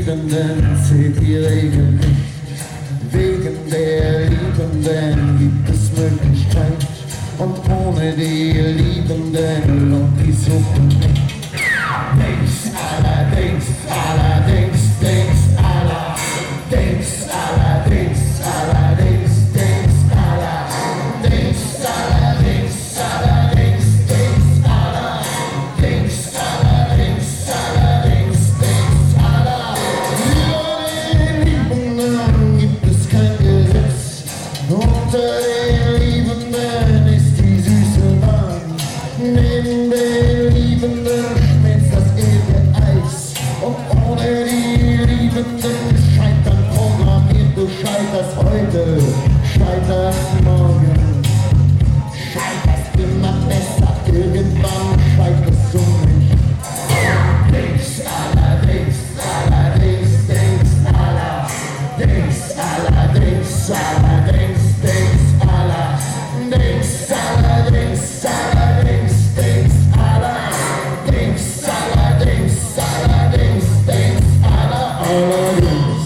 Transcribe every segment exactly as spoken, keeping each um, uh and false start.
Liebenden zählt die Regel nicht. Wegen der Liebenden gibt es Möglichkeit. Und ohne die Liebenden lohnt die Suche nicht. Dings, allerdings, allerdings, Dings, allerdings, allerdings, allerdings, Dings, allerdings, allerdings, allerdings, Dings, allerdings, allerdings, allerdings, Dings, allerdings. Über den Liebenden gibt es kein Gesetz. Unter den Liebenden ist die süße Wein. Neben den Liebenden schmilzt das ewige Eis. Und ohne die Liebenden scheitern programmiert. Du scheiterst heute, scheiterst morgen. Scheiterst immer besser, irgendwann scheiterst du nicht. Dings, allerdings, allerdings, Dings, allerdings, allerdings, allerdings, Dings, allerdings, allerdings, allerdings, Dings, allerdings, allerdings, allerdings, Dings, allerdings.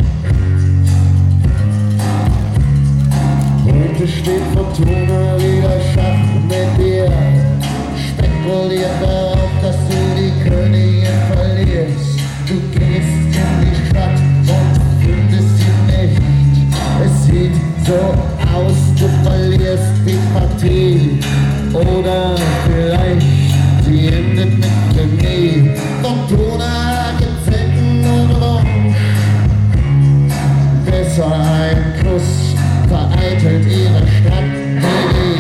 Heute steht Fortuna wieder Schach mit dir. Spekuliert darauf, dass du die Königin verlierst. Du gehst in die Stadt und findest sie nicht. Es sieht so aus, du verlierst die Partie. Oder vielleicht sie endet mit Remis. Fortuna gibt selten und Revanche. Besser ein Kuss vereitelt ihre Strategie.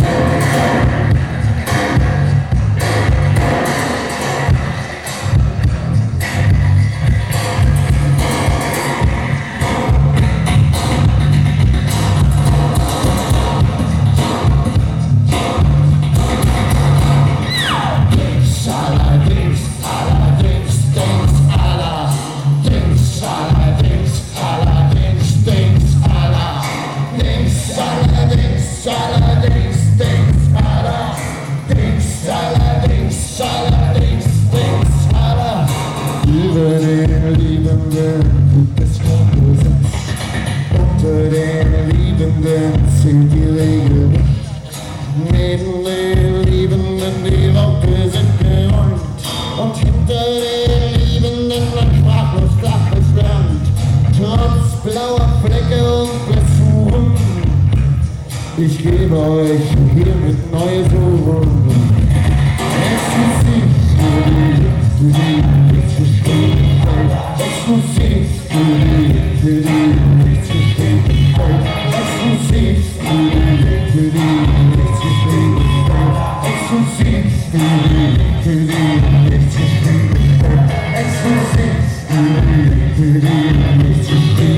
Über den Liebenden gibt es kein Gesetz. Unter den Liebenden zählt die Regel nicht. Neben den Liebenden die Worte sind geräumt. Und hinter den Liebenden ein sprachlos flaches Land. Trotz blauer Flecke und Blessuren. Ich gebe euch hiermit neue Suchen. Exklusiv für die, für die nichts geschrieben wird. Exklusiv für die, für die nichts geschrieben wird. Exklusiv für die, für die nichts geschrieben wird. Exklusiv für die, für die nichts geschrieben wird. Exklusiv für die, für die nichts geschrieben wird.